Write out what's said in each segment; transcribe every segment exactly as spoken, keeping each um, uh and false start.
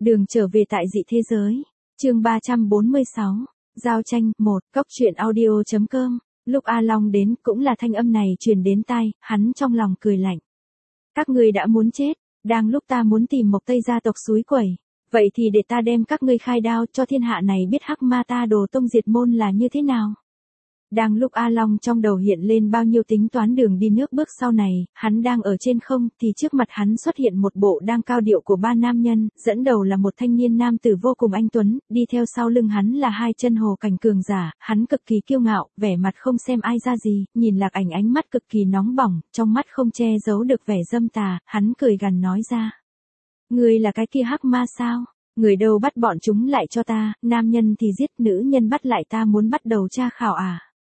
Đường trở về tại dị thế giới. Chương ba trăm bốn mươi sáu. Giao tranh. một. Cốc truyện audio chấm com. Lúc A Long đến, cũng là thanh âm này truyền đến tai, hắn trong lòng cười lạnh. Các ngươi đã muốn chết, đang lúc ta muốn tìm Mộc Tây gia tộc suối quẩy, vậy thì để ta đem các ngươi khai đao cho thiên hạ này biết hắc ma ta đồ tông diệt môn là như thế nào. Đang lúc A Long trong đầu hiện lên bao nhiêu tính toán đường đi nước bước sau này, hắn đang ở trên không, thì trước mặt hắn xuất hiện một bộ đang cao điệu của ba nam nhân, dẫn đầu là một thanh niên nam tử vô cùng anh tuấn, đi theo sau lưng hắn là hai chân hồ cảnh cường giả, hắn cực kỳ kiêu ngạo, vẻ mặt không xem ai ra gì, nhìn Lạc Ảnh ánh mắt cực kỳ nóng bỏng, trong mắt không che giấu được vẻ dâm tà, hắn cười gằn nói ra. Ngươi là cái kia hắc ma sao? Người đâu bắt bọn chúng lại cho ta, nam nhân thì giết, nữ nhân bắt lại ta muốn bắt đầu tra khảo à?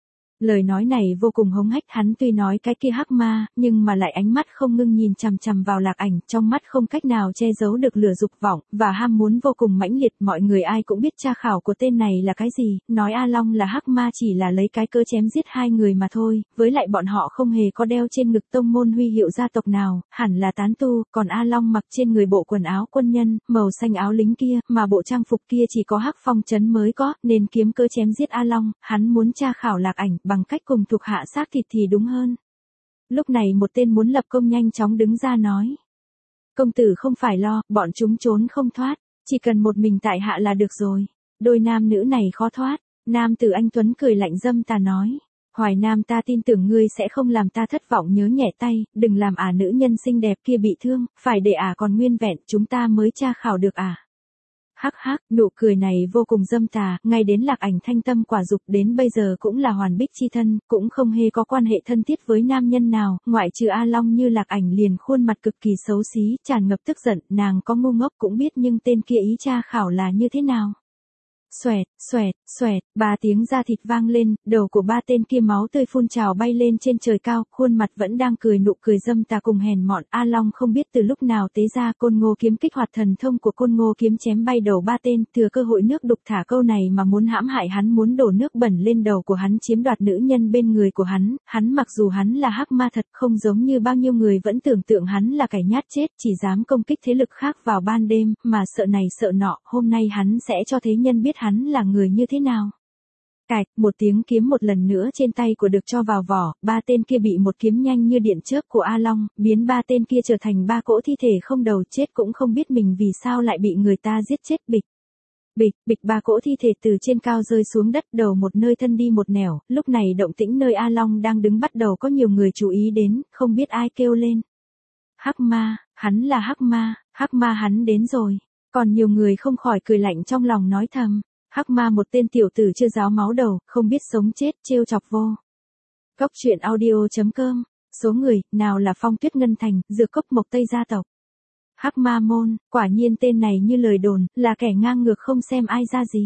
Lời nói này vô cùng hống hách, hắn tuy nói cái kia hắc ma, nhưng mà lại ánh mắt không ngưng nhìn chằm chằm vào Lạc Ảnh, trong mắt không cách nào che giấu được lửa dục vọng, và ham muốn vô cùng mãnh liệt, mọi người ai cũng biết tra khảo của tên này là cái gì, nói A Long là hắc ma chỉ là lấy cái cơ chém giết hai người mà thôi, với lại bọn họ không hề có đeo trên ngực tông môn huy hiệu gia tộc nào, hẳn là tán tu, còn A Long mặc trên người bộ quần áo quân nhân, màu xanh áo lính kia, mà bộ trang phục kia chỉ có hắc phong trấn mới có, nên kiếm cơ chém giết A Long, hắn muốn tra khảo Lạc Ảnh, bằng cách cùng thuộc hạ xác thịt thì đúng hơn. Lúc này một tên muốn lập công nhanh chóng đứng ra nói. Công tử không phải lo, bọn chúng trốn không thoát, chỉ cần một mình tại hạ là được rồi. Đôi nam nữ này khó thoát. Nam tử anh tuấn cười lạnh dâm tà nói. Hoài Nam, ta tin tưởng ngươi sẽ không làm ta thất vọng, nhớ nhẹ tay, đừng làm ả nữ nhân xinh đẹp kia bị thương, phải để ả còn nguyên vẹn, chúng ta mới tra khảo được ả. Hắc hắc, nụ cười này vô cùng dâm tà, ngay đến Lạc Ảnh thanh tâm quả dục đến bây giờ cũng là hoàn bích chi thân, cũng không hê có quan hệ thân thiết với nam nhân nào, ngoại trừ A Long như Lạc Ảnh liền khuôn mặt cực kỳ xấu xí, tràn ngập tức giận, nàng có ngu ngốc cũng biết nhưng tên kia ý tra khảo là như thế nào. Xoẹt, xoẹt, xoẹt, ba tiếng da thịt vang lên, đầu của ba tên kia máu tươi phun trào bay lên trên trời cao, khuôn mặt vẫn đang cười nụ cười dâm tà cùng hèn mọn. A Long không biết từ lúc nào tế ra Côn Ngô kiếm kích hoạt thần thông của Côn Ngô kiếm chém bay đầu ba tên, thừa cơ hội nước đục thả câu này mà muốn hãm hại hắn, muốn đổ nước bẩn lên đầu của hắn, chiếm đoạt nữ nhân bên người của hắn. Hắn mặc dù hắn là hắc ma thật, không giống như bao nhiêu người vẫn tưởng tượng hắn là kẻ nhát chết, chỉ dám công kích thế lực khác vào ban đêm, mà sợ này sợ nọ, hôm nay hắn sẽ cho thế nhân biết hắn là người như thế nào. Cạch, một tiếng kiếm một lần nữa trên tay của được cho vào vỏ, ba tên kia bị một kiếm nhanh như điện chớp của A Long, biến ba tên kia trở thành ba cỗ thi thể không đầu, chết cũng không biết mình vì sao lại bị người ta giết chết. Bịch. Bịch, bịch, ba cỗ thi thể từ trên cao rơi xuống đất, đầu một nơi thân đi một nẻo, lúc này động tĩnh nơi A Long đang đứng bắt đầu có nhiều người chú ý đến, không biết ai kêu lên. Hắc ma, hắn là hắc ma, hắc ma hắn đến rồi. Còn nhiều người không khỏi cười lạnh trong lòng nói thầm. Hắc ma một tên tiểu tử chưa ráo máu đầu, không biết sống chết, trêu chọc vô. Cốc truyện audio chấm com. Số người, nào là Phong Tuyết Ngân Thành, Dược Cốc Mộc Tây gia tộc. Hắc ma môn, quả nhiên tên này như lời đồn, là kẻ ngang ngược không xem ai ra gì.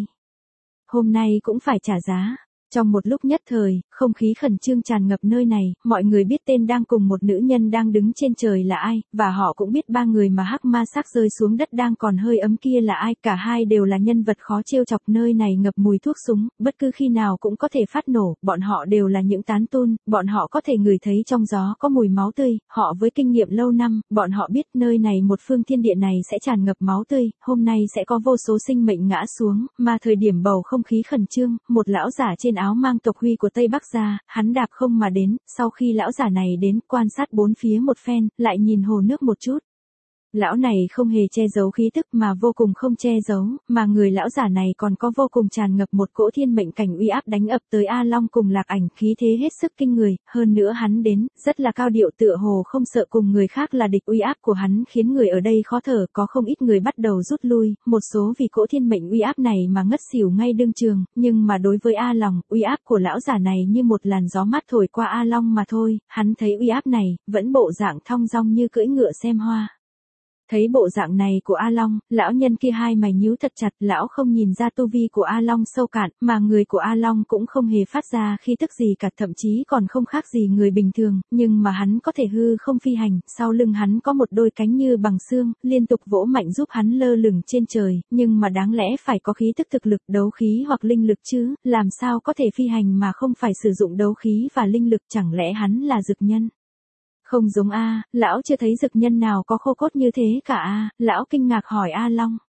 Hôm nay cũng phải trả giá. Trong một lúc nhất thời, không khí khẩn trương tràn ngập nơi này, mọi người biết tên đang cùng một nữ nhân đang đứng trên trời là ai, và họ cũng biết ba người mà hắc ma xác rơi xuống đất đang còn hơi ấm kia là ai, cả hai đều là nhân vật khó trêu chọc, nơi này ngập mùi thuốc súng, bất cứ khi nào cũng có thể phát nổ, bọn họ đều là những tán tôn, bọn họ có thể ngửi thấy trong gió có mùi máu tươi, họ với kinh nghiệm lâu năm, bọn họ biết nơi này một phương thiên địa này sẽ tràn ngập máu tươi, hôm nay sẽ có vô số sinh mệnh ngã xuống, mà thời điểm bầu không khí khẩn trương, một lão giả trên áo mang tộc huy của Tây Bắc ra, hắn đạp không mà đến, sau khi lão giả này đến, quan sát bốn phía một phen, lại nhìn hồ nước một chút. Lão này không hề che giấu khí tức mà vô cùng không che giấu, mà người lão giả này còn có vô cùng tràn ngập một cỗ thiên mệnh cảnh uy áp đánh ập tới A Long cùng Lạc Ảnh, khí thế hết sức kinh người, hơn nữa hắn đến, rất là cao điệu tựa hồ không sợ cùng người khác là địch, uy áp của hắn khiến người ở đây khó thở, có không ít người bắt đầu rút lui, một số vì cỗ thiên mệnh uy áp này mà ngất xỉu ngay đương trường, nhưng mà đối với A Long, uy áp của lão giả này như một làn gió mát thổi qua A Long mà thôi, hắn thấy uy áp này, vẫn bộ dạng thong dong như cưỡi ngựa xem hoa. Thấy bộ dạng này của A Long, lão nhân kia hai mày nhíu thật chặt, lão không nhìn ra tu vi của A Long sâu cạn, mà người của A Long cũng không hề phát ra khí tức gì cả, thậm chí còn không khác gì người bình thường, nhưng mà hắn có thể hư không phi hành, sau lưng hắn có một đôi cánh như bằng xương, liên tục vỗ mạnh giúp hắn lơ lửng trên trời, nhưng mà đáng lẽ phải có khí tức thực lực, đấu khí hoặc linh lực chứ, làm sao có thể phi hành mà không phải sử dụng đấu khí và linh lực, chẳng lẽ hắn là dực nhân? Không giống a, lão chưa thấy dực nhân nào có khô cốt như thế cả a, lão kinh ngạc hỏi A Long.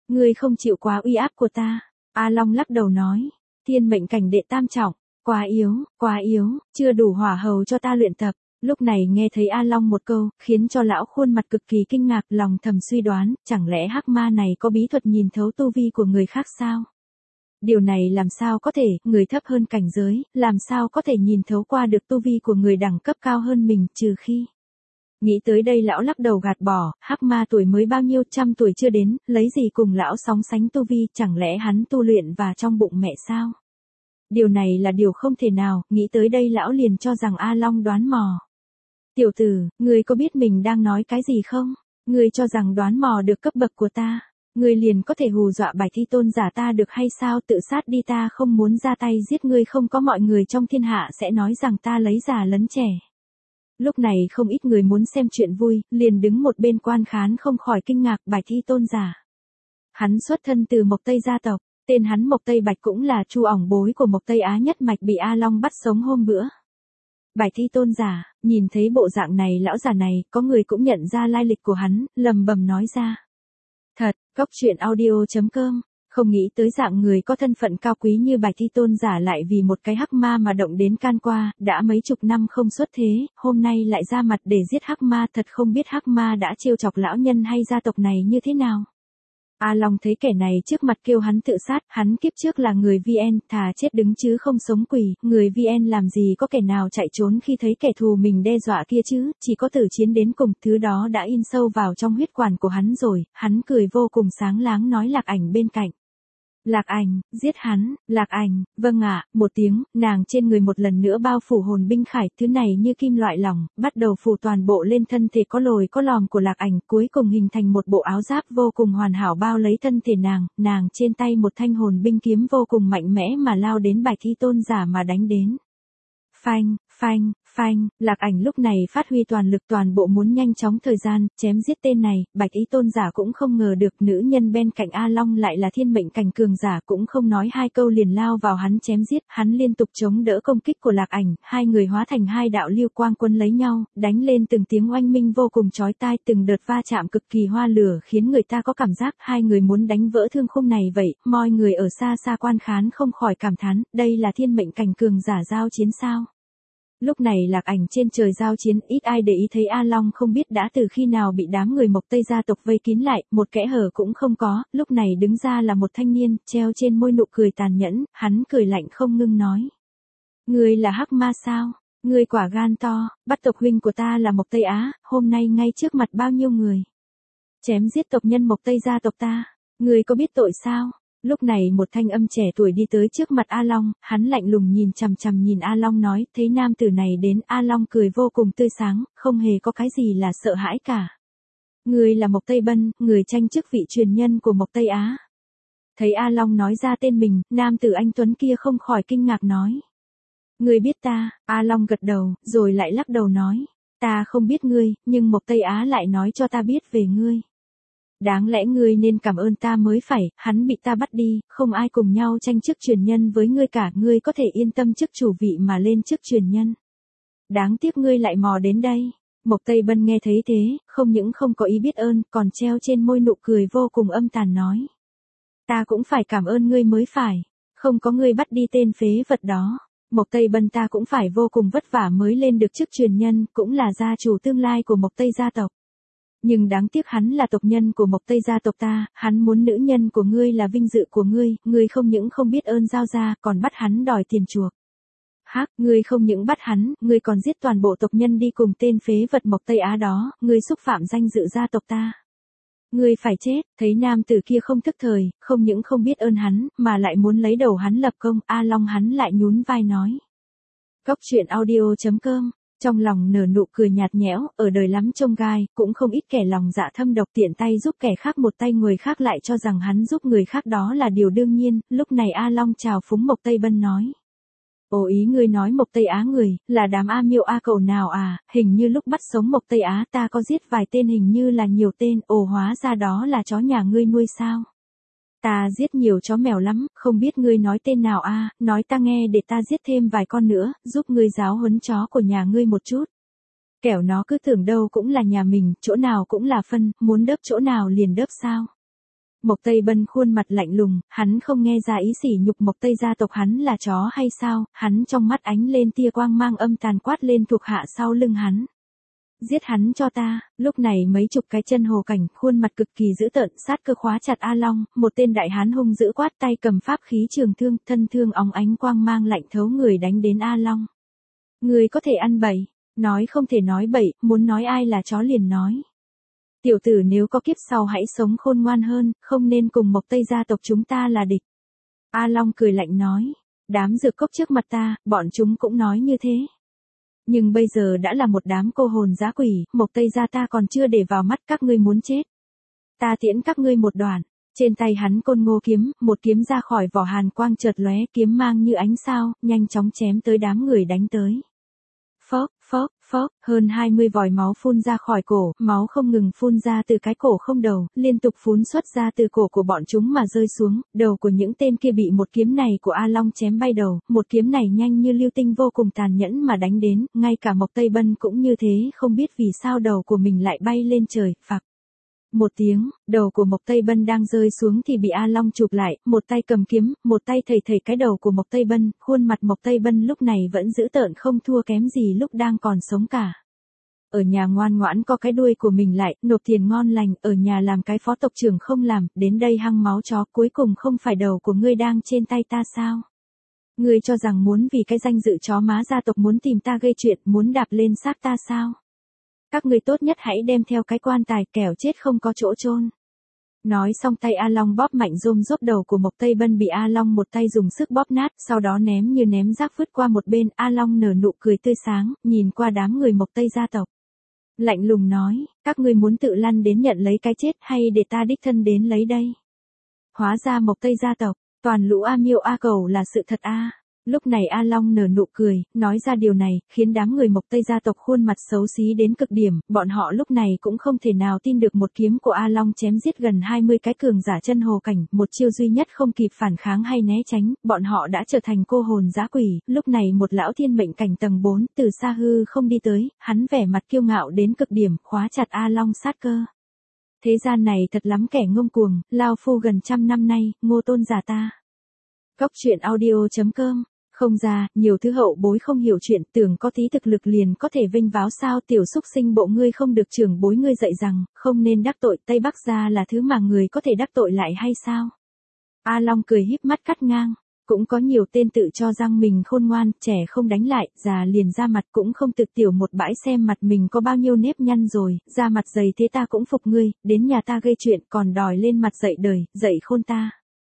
Ngươi không chịu quá uy áp của ta. A Long lắc đầu nói. Thiên mệnh cảnh đệ tam trọng. Quá yếu, quá yếu, chưa đủ hỏa hầu cho ta luyện tập. Lúc này nghe thấy A Long một câu, khiến cho lão khuôn mặt cực kỳ kinh ngạc, lòng thầm suy đoán, chẳng lẽ hắc ma này có bí thuật nhìn thấu tu vi của người khác sao? Điều này làm sao có thể, người thấp hơn cảnh giới, làm sao có thể nhìn thấu qua được tu vi của người đẳng cấp cao hơn mình, trừ khi. Nghĩ tới đây lão lắc đầu gạt bỏ, hắc ma tuổi mới bao nhiêu, trăm tuổi chưa đến, lấy gì cùng lão sóng sánh tu vi, chẳng lẽ hắn tu luyện và trong bụng mẹ sao? Điều này là điều không thể nào, nghĩ tới đây lão liền cho rằng A Long đoán mò. Tiểu tử, ngươi có biết mình đang nói cái gì không? Ngươi cho rằng đoán mò được cấp bậc của ta, ngươi liền có thể hù dọa Bạch Thi Tôn giả ta được hay sao? Tự sát đi, ta không muốn ra tay giết ngươi, không có mọi người trong thiên hạ sẽ nói rằng ta lấy già lấn trẻ. Lúc này không ít người muốn xem chuyện vui, liền đứng một bên quan khán không khỏi kinh ngạc. Bạch Thi Tôn giả. Hắn xuất thân từ Mộc Tây gia tộc, tên hắn Mộc Tây Bạch, cũng là chu ỏng bối của Mộc Tây Á nhất mạch, bị A Long bắt sống hôm bữa. Bạch Thi Tôn giả, nhìn thấy bộ dạng này lão già này, có người cũng nhận ra lai lịch của hắn, lầm bầm nói ra. Thật, Cốc Truyện Audio chấm com, không nghĩ tới dạng người có thân phận cao quý như Bạch Thi Tôn giả lại vì một cái hắc ma mà động đến can qua, đã mấy chục năm không xuất thế, hôm nay lại ra mặt để giết hắc ma, thật không biết hắc ma đã trêu chọc lão nhân hay gia tộc này như thế nào. A Long thấy kẻ này trước mặt kêu hắn tự sát, hắn kiếp trước là người vê en, thà chết đứng chứ không sống quỳ, người vê en làm gì có kẻ nào chạy trốn khi thấy kẻ thù mình đe dọa kia chứ, chỉ có tử chiến đến cùng, thứ đó đã in sâu vào trong huyết quản của hắn rồi, hắn cười vô cùng sáng láng nói Lạc Ảnh bên cạnh. Lạc Ảnh, giết hắn. Lạc Ảnh, vâng ạ, một tiếng, nàng trên người một lần nữa bao phủ hồn binh khải, thứ này như kim loại lỏng, bắt đầu phủ toàn bộ lên thân thể có lồi có lòm của Lạc Ảnh, cuối cùng hình thành một bộ áo giáp vô cùng hoàn hảo bao lấy thân thể nàng, nàng trên tay một thanh hồn binh kiếm vô cùng mạnh mẽ mà lao đến Bạch Thi Tôn giả mà đánh đến. Phanh, phanh, phanh, Lạc Ảnh lúc này phát huy toàn lực, toàn bộ muốn nhanh chóng thời gian, chém giết tên này. Bạch Ý Tôn giả cũng không ngờ được nữ nhân bên cạnh A Long lại là thiên mệnh cảnh cường giả, cũng không nói hai câu liền lao vào hắn chém giết, hắn liên tục chống đỡ công kích của Lạc Ảnh, hai người hóa thành hai đạo lưu quang quân lấy nhau, đánh lên từng tiếng oanh minh vô cùng chói tai, từng đợt va chạm cực kỳ hoa lửa khiến người ta có cảm giác hai người muốn đánh vỡ thương khung này vậy, mọi người ở xa xa quan khán không khỏi cảm thán, đây là thiên mệnh cảnh cường giả giao chiến sao? Lúc này Lạc Ảnh trên trời giao chiến, ít ai để ý thấy A Long không biết đã từ khi nào bị đám người Mộc Tây gia tộc vây kín lại, một kẽ hở cũng không có, lúc này đứng ra là một thanh niên, treo trên môi nụ cười tàn nhẫn, hắn cười lạnh không ngưng nói. Ngươi là hắc ma sao? Ngươi quả gan to, bắt tộc huynh của ta là Mộc Tây Á, hôm nay ngay trước mặt bao nhiêu người. Chém giết tộc nhân Mộc Tây gia tộc ta, ngươi có biết tội sao? Lúc này một thanh âm trẻ tuổi đi tới trước mặt A Long, hắn lạnh lùng nhìn chằm chằm nhìn A Long nói, thấy nam tử này đến, A Long cười vô cùng tươi sáng, không hề có cái gì là sợ hãi cả. Người là Mộc Tây Bân, người tranh chức vị truyền nhân của Mộc Tây Á. Thấy A Long nói ra tên mình, nam tử anh tuấn kia không khỏi kinh ngạc nói. Người biết ta? A Long gật đầu, rồi lại lắc đầu nói. Ta không biết ngươi, nhưng Mộc Tây Á lại nói cho ta biết về ngươi. Đáng lẽ ngươi nên cảm ơn ta mới phải, hắn bị ta bắt đi, không ai cùng nhau tranh chức truyền nhân với ngươi cả, ngươi có thể yên tâm chức chủ vị mà lên chức truyền nhân. Đáng tiếc ngươi lại mò đến đây. Mộc Tây Bân nghe thấy thế, không những không có ý biết ơn, còn treo trên môi nụ cười vô cùng âm tàn nói. Ta cũng phải cảm ơn ngươi mới phải, không có ngươi bắt đi tên phế vật đó. Mộc Tây Bân ta cũng phải vô cùng vất vả mới lên được chức truyền nhân, cũng là gia chủ tương lai của Mộc Tây gia tộc. Nhưng đáng tiếc hắn là tộc nhân của Mộc Tây gia tộc ta, hắn muốn nữ nhân của ngươi là vinh dự của ngươi, ngươi không những không biết ơn giao ra, còn bắt hắn đòi tiền chuộc. Hắc, ngươi không những bắt hắn, ngươi còn giết toàn bộ tộc nhân đi cùng tên phế vật Mộc Tây Á đó, ngươi xúc phạm danh dự gia tộc ta. Ngươi phải chết. Thấy nam tử kia không thức thời, không những không biết ơn hắn, mà lại muốn lấy đầu hắn lập công, A Long hắn lại nhún vai nói. Cốc Truyện Audio chấm com. Trong lòng nở nụ cười nhạt nhẽo, ở đời lắm chông gai, cũng không ít kẻ lòng dạ thâm độc tiện tay giúp kẻ khác một tay, người khác lại cho rằng hắn giúp người khác đó là điều đương nhiên. Lúc này A Long chào phúng Mộc Tây Bân nói. Ồ, ý ngươi nói Mộc Tây Á người, là đám A Miêu A Cẩu nào à, hình như lúc bắt sống Mộc Tây Á ta có giết vài tên, hình như là nhiều tên, ồ hóa ra đó là chó nhà ngươi nuôi sao? Ta giết nhiều chó mèo lắm, không biết ngươi nói tên nào a, nói ta nghe để ta giết thêm vài con nữa, giúp ngươi giáo huấn chó của nhà ngươi một chút. Kẻo nó cứ tưởng đâu cũng là nhà mình, chỗ nào cũng là phân, muốn đớp chỗ nào liền đớp sao? Mộc Tây Bân khuôn mặt lạnh lùng, hắn không nghe ra ý sỉ nhục Mộc Tây gia tộc hắn là chó hay sao, hắn trong mắt ánh lên tia quang mang âm tàn quát lên thuộc hạ sau lưng hắn. Giết hắn cho ta, lúc này mấy chục cái chân hồ cảnh, khuôn mặt cực kỳ dữ tợn, sát cơ khóa chặt A Long, một tên đại hán hung dữ quát tay cầm pháp khí trường thương, thân thương óng ánh quang mang lạnh thấu người đánh đến A Long. Người có thể ăn bậy, nói không thể nói bậy, muốn nói ai là chó liền nói. Tiểu tử nếu có kiếp sau hãy sống khôn ngoan hơn, không nên cùng Mộc Tây gia tộc chúng ta là địch. A Long cười lạnh nói, đám dược cốc trước mặt ta, bọn chúng cũng nói như thế. Nhưng bây giờ đã là một đám cô hồn dã quỷ, Mộc Tây gia ta còn chưa để vào mắt các ngươi muốn chết. Ta tiễn các ngươi một đoạn, trên tay hắn côn ngô kiếm, một kiếm ra khỏi vỏ hàn quang chợt lóe, kiếm mang như ánh sao, nhanh chóng chém tới đám người đánh tới. Phốc, phốc, phốc, hơn hai mươi vòi máu phun ra khỏi cổ, máu không ngừng phun ra từ cái cổ không đầu, liên tục phun xuất ra từ cổ của bọn chúng mà rơi xuống, đầu của những tên kia bị một kiếm này của A Long chém bay đầu, một kiếm này nhanh như lưu tinh vô cùng tàn nhẫn mà đánh đến, ngay cả Mộc Tây Bân cũng như thế, không biết vì sao đầu của mình lại bay lên trời, phạc. Một tiếng, đầu của Mộc Tây Bân đang rơi xuống thì bị A Long chụp lại, một tay cầm kiếm, một tay thầy thầy cái đầu của Mộc Tây Bân, khuôn mặt Mộc Tây Bân lúc này vẫn dữ tợn không thua kém gì lúc đang còn sống cả. Ở nhà ngoan ngoãn co cái đuôi của mình lại, nộp tiền ngon lành, ở nhà làm cái phó tộc trưởng không làm, đến đây hăng máu chó, cuối cùng không phải đầu của ngươi đang trên tay ta sao? Ngươi cho rằng muốn vì cái danh dự chó má gia tộc muốn tìm ta gây chuyện, muốn đạp lên xác ta sao? Các ngươi tốt nhất hãy đem theo cái quan tài, kẻo chết không có chỗ chôn. Nói xong tay A Long bóp mạnh rôm rốp đầu của Mộc Tây Bân bị A Long một tay dùng sức bóp nát, sau đó ném như ném rác vứt qua một bên, A Long nở nụ cười tươi sáng, nhìn qua đám người Mộc Tây gia tộc. Lạnh lùng nói, các ngươi muốn tự lăn đến nhận lấy cái chết hay để ta đích thân đến lấy đây? Hóa ra Mộc Tây gia tộc, toàn lũ A Miêu A Cầu là sự thật a. Lúc này A Long nở nụ cười, nói ra điều này, khiến đám người Mộc Tây gia tộc khuôn mặt xấu xí đến cực điểm, bọn họ lúc này cũng không thể nào tin được một kiếm của A Long chém giết gần hai mươi cái cường giả chân hồ cảnh, một chiêu duy nhất không kịp phản kháng hay né tránh, bọn họ đã trở thành cô hồn dã quỷ, lúc này một lão thiên mệnh cảnh tầng bốn, từ xa hư không đi tới, hắn vẻ mặt kiêu ngạo đến cực điểm, khóa chặt A Long sát cơ. Thế gian này thật lắm kẻ ngông cuồng, lao phu gần trăm năm nay, Ngô Tôn giả ta. Cóc truyện audio chấm com. Không ra, nhiều thứ hậu bối không hiểu chuyện, tưởng có tí thực lực liền có thể vinh váo sao, tiểu xúc sinh bộ ngươi không được trưởng bối ngươi dạy rằng, không nên đắc tội, Tây Bắc gia là thứ mà người có thể đắc tội lại hay sao? A Long cười híp mắt cắt ngang, cũng có nhiều tên tự cho rằng mình khôn ngoan, trẻ không đánh lại, già liền ra mặt, cũng không tự tiểu một bãi xem mặt mình có bao nhiêu nếp nhăn rồi, ra mặt dày thế ta cũng phục ngươi, đến nhà ta gây chuyện còn đòi lên mặt dạy đời, dạy khôn ta.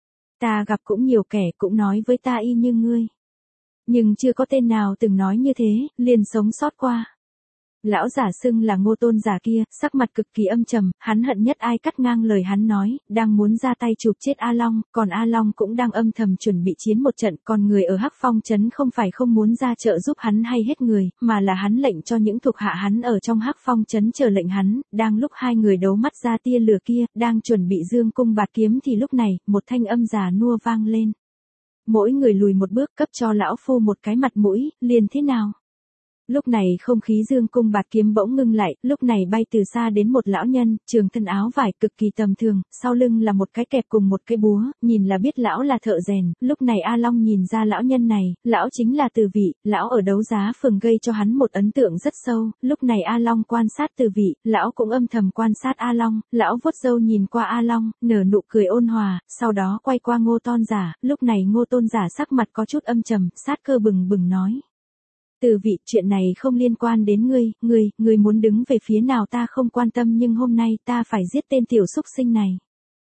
Ta gặp cũng nhiều kẻ cũng nói với ta y như ngươi. Nhưng chưa có tên nào từng nói như thế, liền sống sót qua. Lão giả xưng là Ngô Tôn giả kia, sắc mặt cực kỳ âm trầm, hắn hận nhất ai cắt ngang lời hắn nói, đang muốn ra tay chụp chết A Long, còn A Long cũng đang âm thầm chuẩn bị chiến một trận, còn người ở Hắc Phong trấn không phải không muốn ra trợ giúp hắn hay hết người, mà là hắn lệnh cho những thuộc hạ hắn ở trong Hắc Phong trấn chờ lệnh hắn, đang lúc hai người đấu mắt ra tia lửa kia, đang chuẩn bị dương cung bạt kiếm thì lúc này, một thanh âm già nua vang lên. Mỗi người lùi một bước cấp cho lão phu một cái mặt mũi, liền thế nào? Lúc này không khí dương cung bạt kiếm bỗng ngưng lại, lúc này bay từ xa đến một lão nhân, trường thân áo vải cực kỳ tầm thường, sau lưng là một cái kẹp cùng một cái búa, nhìn là biết lão là thợ rèn, lúc này A Long nhìn ra lão nhân này, lão chính là Từ Vị, lão ở đấu giá phường gây cho hắn một ấn tượng rất sâu, lúc này A Long quan sát Từ Vị, lão cũng âm thầm quan sát A Long, lão vuốt râu nhìn qua A Long, nở nụ cười ôn hòa, sau đó quay qua Ngô Tôn giả, lúc này Ngô Tôn giả sắc mặt có chút âm trầm, sát cơ bừng bừng nói. Từ Vị, chuyện này không liên quan đến ngươi, ngươi, ngươi muốn đứng về phía nào ta không quan tâm nhưng hôm nay ta phải giết tên tiểu xúc sinh này.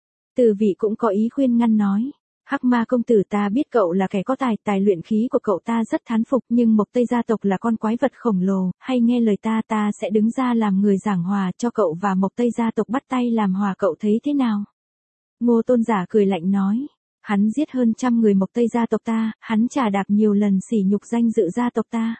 Từ Vị cũng có ý khuyên ngăn nói, Hắc Ma công tử ta biết cậu là kẻ có tài, tài luyện khí của cậu ta rất thán phục nhưng Mộc Tây gia tộc là con quái vật khổng lồ, hay nghe lời ta ta sẽ đứng ra làm người giảng hòa cho cậu và Mộc Tây gia tộc bắt tay làm hòa cậu thấy thế nào? Ngô Tôn giả cười lạnh nói. Hắn giết hơn trăm người Mộc Tây gia tộc ta, hắn trà đạp nhiều lần sỉ nhục danh dự gia tộc ta.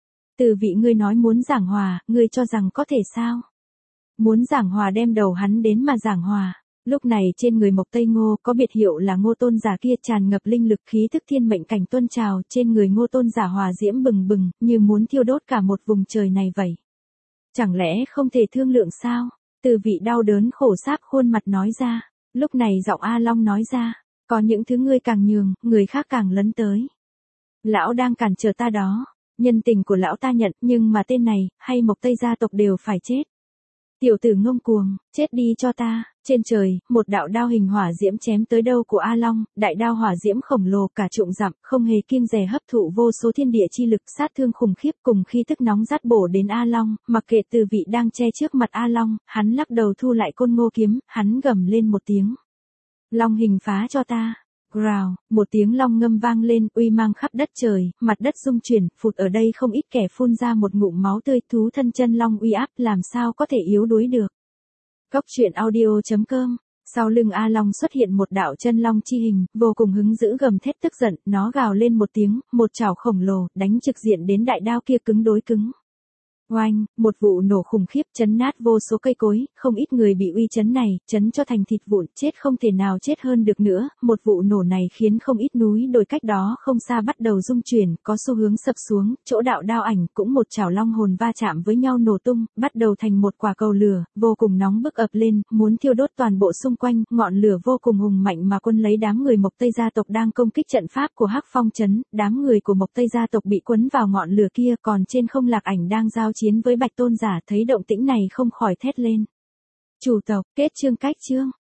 Từ Vị ngươi nói muốn giảng hòa, ngươi cho rằng có thể sao? Muốn giảng hòa đem đầu hắn đến mà giảng hòa. Lúc này trên người Mộc Tây Ngô có biệt hiệu là Ngô Tôn giả kia tràn ngập linh lực khí thức thiên mệnh cảnh tuôn trào, trên người Ngô Tôn giả hòa diễm bừng bừng, như muốn thiêu đốt cả một vùng trời này vậy. Chẳng lẽ không thể thương lượng sao? Từ Vị đau đớn khổ sáp khuôn mặt nói ra. Lúc này giọng A Long nói ra, có những thứ ngươi càng nhường, người khác càng lấn tới. Lão đang cản trở ta đó, nhân tình của lão ta nhận, nhưng mà tên này, hay Mộc Tây gia tộc đều phải chết. Tiểu tử ngông cuồng, chết đi cho ta. Trên trời, một đạo đao hình hỏa diễm chém tới đâu của A Long, đại đao hỏa diễm khổng lồ cả trụng dặm, không hề kiêng dè hấp thụ vô số thiên địa chi lực, sát thương khủng khiếp cùng khi tức nóng rát bổ đến A Long, mặc kệ từ vị đang che trước mặt A Long, hắn lắc đầu thu lại côn ngô kiếm, hắn gầm lên một tiếng. Long hình phá cho ta. Growl, một tiếng long ngâm vang lên, uy mang khắp đất trời, mặt đất rung chuyển, phụt ở đây không ít kẻ phun ra một ngụm máu tươi, thú thân chân long uy áp làm sao có thể yếu đuối được. Cốc truyện audio chấm com. Sau lưng A Long xuất hiện một đạo chân long chi hình, vô cùng hứng dữ gầm thét tức giận, nó gào lên một tiếng, một chảo khổng lồ, đánh trực diện đến đại đao kia cứng đối cứng. Oanh, một vụ nổ khủng khiếp chấn nát vô số cây cối, không ít người bị uy chấn này, chấn cho thành thịt vụn, chết không thể nào chết hơn được nữa, một vụ nổ này khiến không ít núi đồi cách đó không xa bắt đầu rung chuyển, có xu hướng sập xuống, chỗ đạo đao ảnh cũng một chảo long hồn va chạm với nhau nổ tung, bắt đầu thành một quả cầu lửa, vô cùng nóng bức ập lên, muốn thiêu đốt toàn bộ xung quanh, ngọn lửa vô cùng hùng mạnh mà quân lấy đám người Mộc Tây gia tộc đang công kích trận pháp của Hắc Phong trấn, đám người của Mộc Tây gia tộc bị quấn vào ngọn lửa kia, còn trên không Lạc Ảnh đang giao chiến với Bạch Tôn giả thấy động tĩnh này không khỏi thét lên. Chủ tộc, kết chương cách chương.